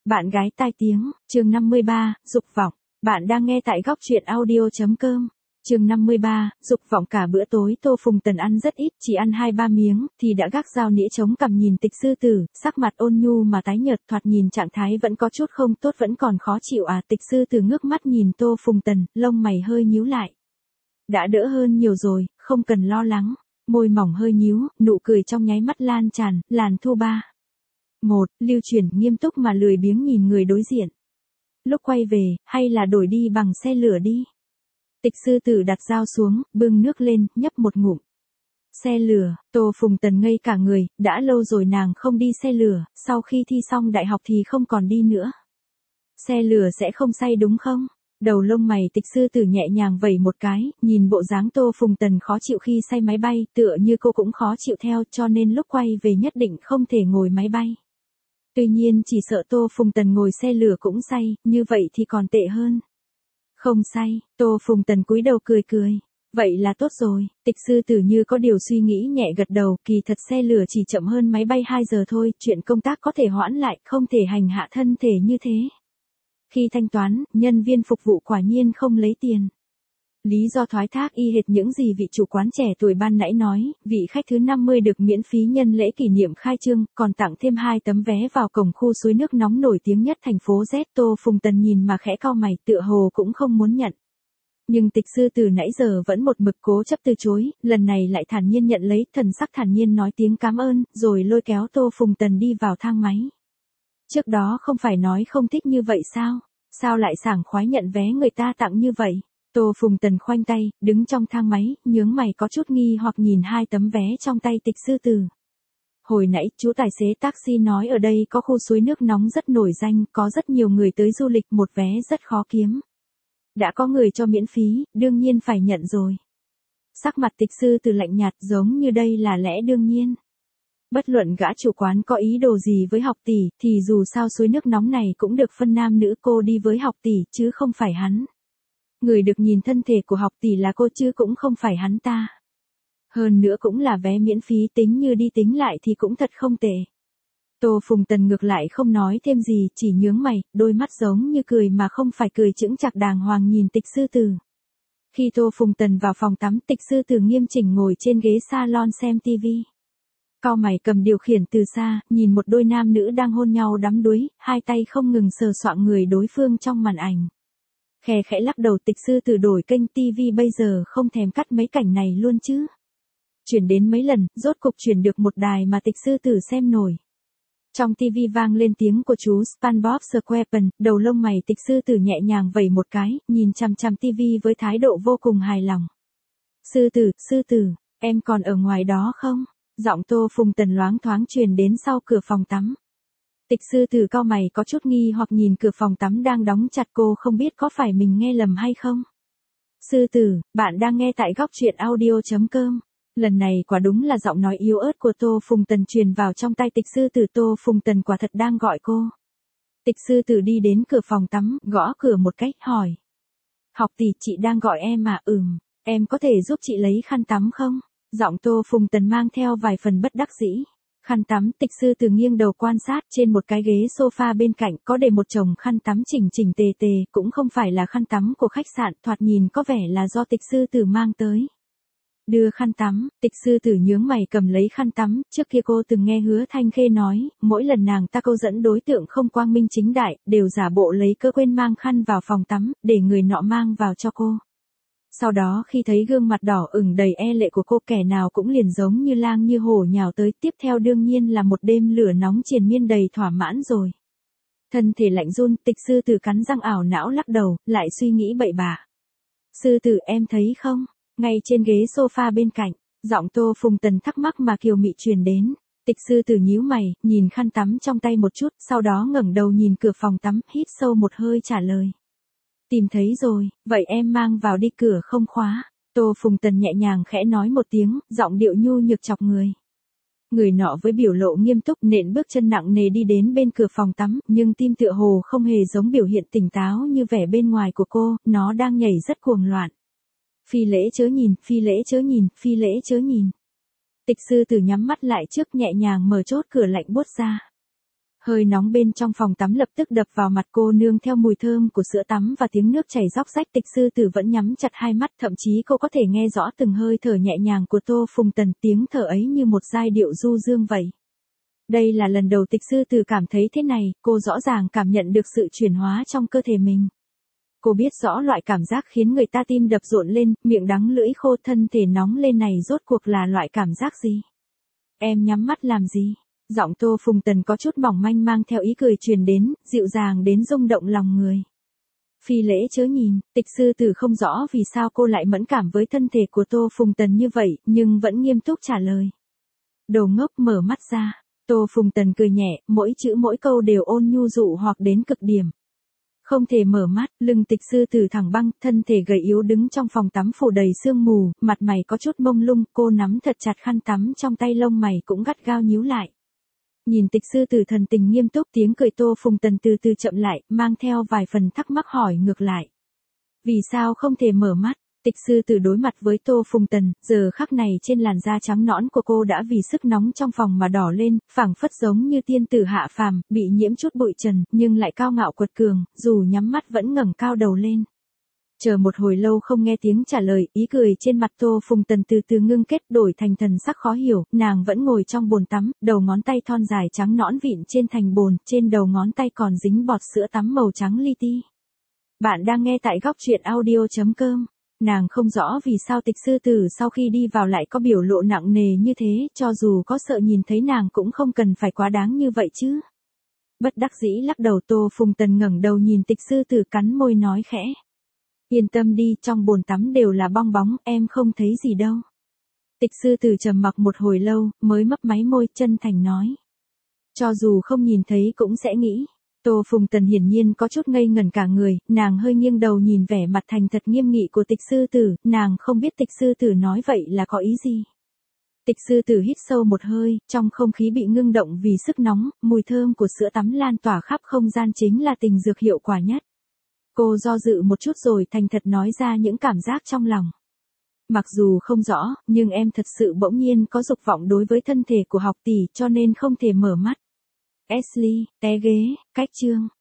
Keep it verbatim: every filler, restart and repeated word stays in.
Bạn gái tai tiếng, chương năm mươi ba, dục vọng. Bạn đang nghe tại góc truyện audio.com. Chương năm mươi ba, dục vọng. Cả bữa tối Tô Phùng Tần ăn rất ít, chỉ ăn hai ba miếng, thì đã gác dao nĩa chống cằm nhìn Tịch Sư Tử, sắc mặt ôn nhu mà tái nhợt, thoạt nhìn trạng thái vẫn có chút không tốt, vẫn còn khó chịu à. Tịch Sư Tử ngước mắt nhìn Tô Phùng Tần, lông mày hơi nhíu lại. Đã đỡ hơn nhiều rồi, không cần lo lắng. Môi mỏng hơi nhíu, nụ cười trong nháy mắt lan tràn, làn thu ba. Một, lưu chuyển nghiêm túc mà lười biếng nhìn người đối diện. Lúc quay về, hay là đổi đi bằng xe lửa đi. Tịch Sư Tử đặt dao xuống, bưng nước lên, nhấp một ngụm. Xe lửa, Tô Phùng Tần ngây cả người, đã lâu rồi nàng không đi xe lửa, sau khi thi xong đại học thì không còn đi nữa. Xe lửa sẽ không say đúng không? Đầu lông mày Tịch Sư Tử nhẹ nhàng vẩy một cái, nhìn bộ dáng Tô Phùng Tần khó chịu khi say máy bay, tựa như cô cũng khó chịu theo, cho nên lúc quay về nhất định không thể ngồi máy bay. Tuy nhiên chỉ sợ Tô Phùng Tần ngồi xe lửa cũng say, như vậy thì còn tệ hơn. Không say, Tô Phùng Tần cúi đầu cười cười. Vậy là tốt rồi. Tịch Sư Tử như có điều suy nghĩ nhẹ gật đầu, kỳ thật xe lửa chỉ chậm hơn máy bay hai giờ thôi, chuyện công tác có thể hoãn lại, không thể hành hạ thân thể như thế. Khi thanh toán, nhân viên phục vụ quả nhiên không lấy tiền. Lý do thoái thác y hệt những gì vị chủ quán trẻ tuổi ban nãy nói, vị khách thứ năm mươi được miễn phí nhân lễ kỷ niệm khai trương, còn tặng thêm hai tấm vé vào cổng khu suối nước nóng nổi tiếng nhất thành phố Z. Tô Phùng Tần nhìn mà khẽ cau mày, tựa hồ cũng không muốn nhận. Nhưng Tịch Sư Tử nãy giờ vẫn một mực cố chấp từ chối, lần này lại thản nhiên nhận lấy, thần sắc thản nhiên nói tiếng cảm ơn, rồi lôi kéo Tô Phùng Tần đi vào thang máy. Trước đó không phải nói không thích như vậy sao? Sao lại sảng khoái nhận vé người ta tặng như vậy? Tô Phùng Tần khoanh tay, đứng trong thang máy, nhướng mày có chút nghi hoặc nhìn hai tấm vé trong tay Tịch Sư Tử. Hồi nãy, chú tài xế taxi nói ở đây có khu suối nước nóng rất nổi danh, có rất nhiều người tới du lịch, một vé rất khó kiếm. Đã có người cho miễn phí, đương nhiên phải nhận rồi. Sắc mặt Tịch Sư Tử lạnh nhạt, giống như đây là lẽ đương nhiên. Bất luận gã chủ quán có ý đồ gì với học tỷ, thì dù sao suối nước nóng này cũng được phân nam nữ, cô đi với học tỷ, chứ không phải hắn. Người được nhìn thân thể của học tỷ là cô chứ cũng không phải hắn ta. Hơn nữa cũng là vé miễn phí, tính như đi tính lại thì cũng thật không tệ. Tô Phùng Tần ngược lại không nói thêm gì, chỉ nhướng mày, đôi mắt giống như cười mà không phải cười, chững chạc đàng hoàng nhìn Tịch Sư Tử. Khi Tô Phùng Tần vào phòng tắm, Tịch Sư Tử nghiêm chỉnh ngồi trên ghế salon xem tivi. Cau mày cầm điều khiển từ xa, nhìn một đôi nam nữ đang hôn nhau đắm đuối, hai tay không ngừng sờ soạng người đối phương trong màn ảnh. Khẽ khẽ lắc đầu. Tịch Sư Tử đổi kênh tivi, bây giờ không thèm cắt mấy cảnh này luôn chứ. Chuyển đến mấy lần, rốt cục chuyển được một đài mà Tịch Sư Tử xem nổi. Trong tivi vang lên tiếng của chú SpongeBob SquarePants, đầu lông mày Tịch Sư Tử nhẹ nhàng vẩy một cái, nhìn chằm chằm tivi với thái độ vô cùng hài lòng. Sư Tử, Sư Tử, em còn ở ngoài đó không? Giọng Tô Phùng Tần loáng thoáng truyền đến sau cửa phòng tắm. Tịch Sư Tử cau mày có chút nghi hoặc nhìn cửa phòng tắm đang đóng chặt, cô không biết có phải mình nghe lầm hay không. Sư Tử, bạn đang nghe tại góc truyện audio.com. Lần này quả đúng là giọng nói yếu ớt của Tô Phùng Tần truyền vào trong tai Tịch Sư Tử. Tô Phùng Tần quả thật đang gọi cô. Tịch Sư Tử đi đến cửa phòng tắm, gõ cửa một cách, hỏi. Học tỷ, chị đang gọi em à? Ừm, em có thể giúp chị lấy khăn tắm không? Giọng Tô Phùng Tần mang theo vài phần bất đắc dĩ. Khăn tắm. Tịch Sư Tử nghiêng đầu quan sát, trên một cái ghế sofa bên cạnh có để một chồng khăn tắm chỉnh chỉnh tề tề, cũng không phải là khăn tắm của khách sạn, thoạt nhìn có vẻ là do Tịch Sư Tử mang tới. Đưa khăn tắm. Tịch Sư Tử nhướng mày cầm lấy khăn tắm, trước kia cô từng nghe Hứa Thanh Khê nói, mỗi lần nàng ta câu dẫn đối tượng không quang minh chính đại, đều giả bộ lấy cơ quên mang khăn vào phòng tắm, để người nọ mang vào cho cô. Sau đó khi thấy gương mặt đỏ ửng đầy e lệ của cô, kẻ nào cũng liền giống như lang như hổ nhào tới, tiếp theo đương nhiên là một đêm lửa nóng triền miên đầy thỏa mãn rồi. Thân thể lạnh run, Tịch Sư Tử cắn răng ảo não lắc đầu, lại suy nghĩ bậy bạ. Sư Tử, em thấy không? Ngay trên ghế sofa bên cạnh, giọng Tô Phùng Tần thắc mắc mà kiều mị truyền đến. Tịch Sư Tử nhíu mày, nhìn khăn tắm trong tay một chút, sau đó ngẩng đầu nhìn cửa phòng tắm, hít sâu một hơi trả lời. Tìm thấy rồi, vậy em mang vào đi, cửa không khóa. Tô Phùng Tần nhẹ nhàng khẽ nói một tiếng, giọng điệu nhu nhược chọc người. Người nọ với biểu lộ nghiêm túc nện bước chân nặng nề đi đến bên cửa phòng tắm, nhưng tim tựa hồ không hề giống biểu hiện tỉnh táo như vẻ bên ngoài của cô, nó đang nhảy rất cuồng loạn. Phi lễ chớ nhìn, phi lễ chớ nhìn, phi lễ chớ nhìn. Tịch Sư Tử nhắm mắt lại trước, nhẹ nhàng mở chốt cửa lạnh buốt ra. Hơi nóng bên trong phòng tắm lập tức đập vào mặt cô nương theo mùi thơm của sữa tắm và tiếng nước chảy róc rách. Tịch sư tử vẫn nhắm chặt hai mắt, thậm chí cô có thể nghe rõ từng hơi thở nhẹ nhàng của Tô Phùng Tần, tiếng thở ấy như một giai điệu du dương vậy. Đây là lần đầu tịch sư tử cảm thấy thế này, cô rõ ràng cảm nhận được sự chuyển hóa trong cơ thể mình. Cô biết rõ loại cảm giác khiến người ta tim đập rộn lên, miệng đắng lưỡi khô, thân thể nóng lên này rốt cuộc là loại cảm giác gì? Em nhắm mắt làm gì? Giọng Tô Phùng Tần có chút mỏng manh mang theo ý cười truyền đến, dịu dàng đến rung động lòng người. Phi lễ chớ nhìn, tịch sư tử không rõ vì sao cô lại mẫn cảm với thân thể của Tô Phùng Tần như vậy, nhưng vẫn nghiêm túc trả lời. Đồ ngốc, mở mắt ra. Tô Phùng Tần cười nhẹ, mỗi chữ mỗi câu đều ôn nhu dụ hoặc đến cực điểm. Không thể mở mắt, lưng tịch sư tử thẳng băng, thân thể gầy yếu đứng trong phòng tắm phủ đầy sương mù, mặt mày có chút mông lung, cô nắm thật chặt khăn tắm trong tay, lông mày cũng gắt gao nhíu lại. Nhìn tịch sư tử thần tình nghiêm túc, tiếng cười Tô Phùng Tần từ từ chậm lại, mang theo vài phần thắc mắc hỏi ngược lại. Vì sao không thể mở mắt? Tịch sư tử đối mặt với Tô Phùng Tần, giờ khắc này trên làn da trắng nõn của cô đã vì sức nóng trong phòng mà đỏ lên, phảng phất giống như tiên tử hạ phàm, bị nhiễm chút bụi trần, nhưng lại cao ngạo quật cường, dù nhắm mắt vẫn ngẩng cao đầu lên. Chờ một hồi lâu không nghe tiếng trả lời, ý cười trên mặt Tô Phùng Tần từ từ ngưng kết, đổi thành thần sắc khó hiểu, nàng vẫn ngồi trong bồn tắm, đầu ngón tay thon dài trắng nõn vịn trên thành bồn, trên đầu ngón tay còn dính bọt sữa tắm màu trắng li ti. Bạn đang nghe tại góc truyện audio chấm com. Nàng không rõ vì sao tịch sư tử sau khi đi vào lại có biểu lộ nặng nề như thế, cho dù có sợ nhìn thấy nàng cũng không cần phải quá đáng như vậy chứ. Bất đắc dĩ lắc đầu, Tô Phùng Tần ngẩng đầu nhìn tịch sư tử, cắn môi nói khẽ. Yên tâm đi, trong bồn tắm đều là bong bóng, em không thấy gì đâu. Tịch sư tử trầm mặc một hồi lâu, mới mấp máy môi, chân thành nói. Cho dù không nhìn thấy cũng sẽ nghĩ. Tô Phùng Tần hiển nhiên có chút ngây ngẩn cả người, nàng hơi nghiêng đầu nhìn vẻ mặt thành thật nghiêm nghị của tịch sư tử, nàng không biết tịch sư tử nói vậy là có ý gì. Tịch sư tử hít sâu một hơi, trong không khí bị ngưng động vì sức nóng, mùi thơm của sữa tắm lan tỏa khắp không gian chính là tình dược hiệu quả nhất. Cô do dự một chút rồi thành thật nói ra những cảm giác trong lòng. Mặc dù không rõ, nhưng em thật sự bỗng nhiên có dục vọng đối với thân thể của học tỷ cho nên không thể mở mắt. Ashley, té ghế, cách chương.